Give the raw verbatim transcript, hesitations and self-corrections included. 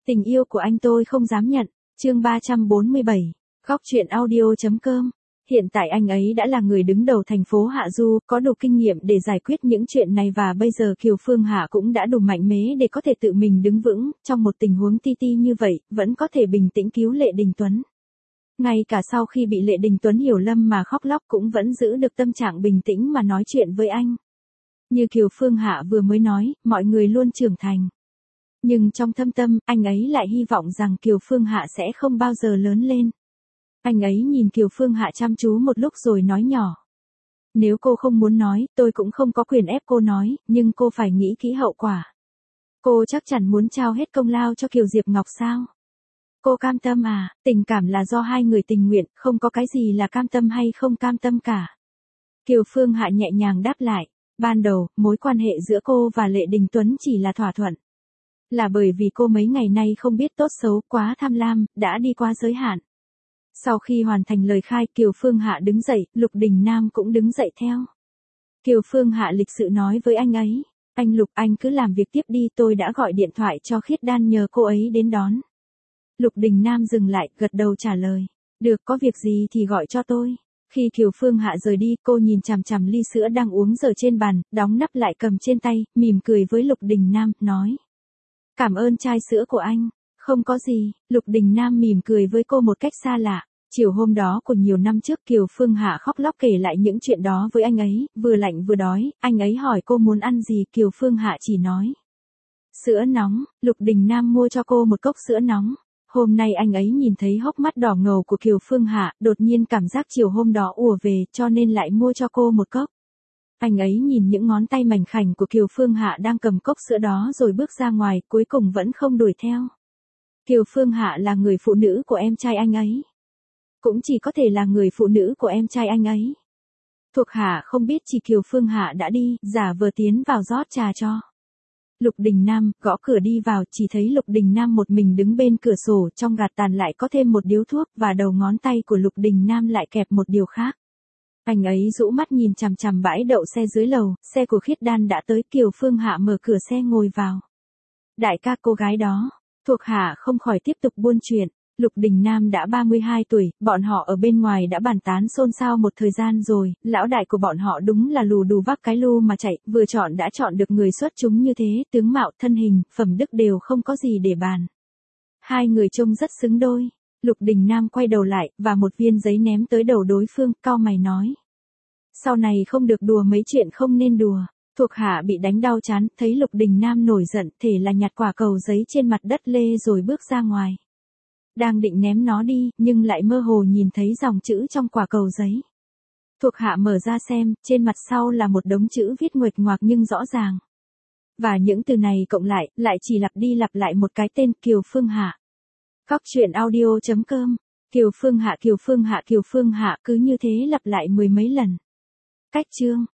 Tình yêu của anh tôi không dám nhận. Chương ba trăm bốn mươi bảy. Góc truyện audio.com. Hiện tại anh ấy đã là người đứng đầu thành phố Hạ Du, có đủ kinh nghiệm để giải quyết những chuyện này và bây giờ Kiều Phương Hạ cũng đã đủ mạnh mẽ để có thể tự mình đứng vững, trong một tình huống ti ti như vậy, vẫn có thể bình tĩnh cứu Lệ Đình Tuấn. Ngay cả sau khi bị Lệ Đình Tuấn hiểu lầm mà khóc lóc cũng vẫn giữ được tâm trạng bình tĩnh mà nói chuyện với anh. Như Kiều Phương Hạ vừa mới nói, mọi người luôn trưởng thành. Nhưng trong thâm tâm, anh ấy lại hy vọng rằng Kiều Phương Hạ sẽ không bao giờ lớn lên. Anh ấy nhìn Kiều Phương Hạ chăm chú một lúc rồi nói nhỏ. Nếu cô không muốn nói, tôi cũng không có quyền ép cô nói, nhưng cô phải nghĩ kỹ hậu quả. Cô chắc chắn muốn trao hết công lao cho Kiều Diệp Ngọc sao? Cô cam tâm à? Tình cảm là do hai người tình nguyện, không có cái gì là cam tâm hay không cam tâm cả. Kiều Phương Hạ nhẹ nhàng đáp lại. Ban đầu, mối quan hệ giữa cô và Lệ Đình Tuấn chỉ là thỏa thuận. Là bởi vì cô mấy ngày nay không biết tốt xấu, quá tham lam, đã đi qua giới hạn. Sau khi hoàn thành lời khai, Kiều Phương Hạ đứng dậy, Lục Đình Nam cũng đứng dậy theo. Kiều Phương Hạ lịch sự nói với anh ấy. Anh Lục, anh cứ làm việc tiếp đi, tôi đã gọi điện thoại cho Khiết Đan nhờ cô ấy đến đón. Lục Đình Nam dừng lại, gật đầu trả lời. Được, có việc gì thì gọi cho tôi. Khi Kiều Phương Hạ rời đi, cô nhìn chằm chằm ly sữa đang uống dở trên bàn, đóng nắp lại cầm trên tay, mỉm cười với Lục Đình Nam, nói. Cảm ơn chai sữa của anh. Không có gì, Lục Đình Nam mỉm cười với cô một cách xa lạ. Chiều hôm đó của nhiều năm trước Kiều Phương Hạ khóc lóc kể lại những chuyện đó với anh ấy, vừa lạnh vừa đói, anh ấy hỏi cô muốn ăn gì, Kiều Phương Hạ chỉ nói. Sữa nóng, Lục Đình Nam mua cho cô một cốc sữa nóng. Hôm nay anh ấy nhìn thấy hốc mắt đỏ ngầu của Kiều Phương Hạ, đột nhiên cảm giác chiều hôm đó ùa về, cho nên lại mua cho cô một cốc. Anh ấy nhìn những ngón tay mảnh khảnh của Kiều Phương Hạ đang cầm cốc sữa đó rồi bước ra ngoài, cuối cùng vẫn không đuổi theo. Kiều Phương Hạ là người phụ nữ của em trai anh ấy. Cũng chỉ có thể là người phụ nữ của em trai anh ấy. Thuộc hạ không biết chỉ Kiều Phương Hạ đã đi, giả vờ tiến vào rót trà cho. Lục Đình Nam, gõ cửa đi vào, chỉ thấy Lục Đình Nam một mình đứng bên cửa sổ, trong gạt tàn lại có thêm một điếu thuốc, và đầu ngón tay của Lục Đình Nam lại kẹp một điều khác. Anh ấy rũ mắt nhìn chằm chằm bãi đậu xe dưới lầu, xe của Khiết Đan đã tới, Kiều Phương Hạ mở cửa xe ngồi vào. Đại ca cô gái đó, thuộc hạ không khỏi tiếp tục buôn chuyện. Lục Đình Nam đã ba mươi hai tuổi, bọn họ ở bên ngoài đã bàn tán xôn xao một thời gian rồi, lão đại của bọn họ đúng là lù đù vác cái lu mà chạy, vừa chọn đã chọn được người xuất chúng như thế, tướng mạo, thân hình, phẩm đức đều không có gì để bàn. Hai người trông rất xứng đôi. Lục Đình Nam quay đầu lại, và một viên giấy ném tới đầu đối phương, cau mày nói. Sau này không được đùa mấy chuyện không nên đùa. Thuộc hạ bị đánh đau chán, thấy Lục Đình Nam nổi giận, thể là nhặt quả cầu giấy trên mặt đất lê rồi bước ra ngoài. Đang định ném nó đi, nhưng lại mơ hồ nhìn thấy dòng chữ trong quả cầu giấy. Thuộc hạ mở ra xem, trên mặt sau là một đống chữ viết nguệch ngoạc nhưng rõ ràng. Và những từ này cộng lại, lại chỉ lặp đi lặp lại một cái tên Kiều Phương Hạ. Góc truyện audio.com. Kiều Phương Hạ, Kiều Phương Hạ, Kiều Phương Hạ, cứ như thế lặp lại mười mấy lần. Cách chương.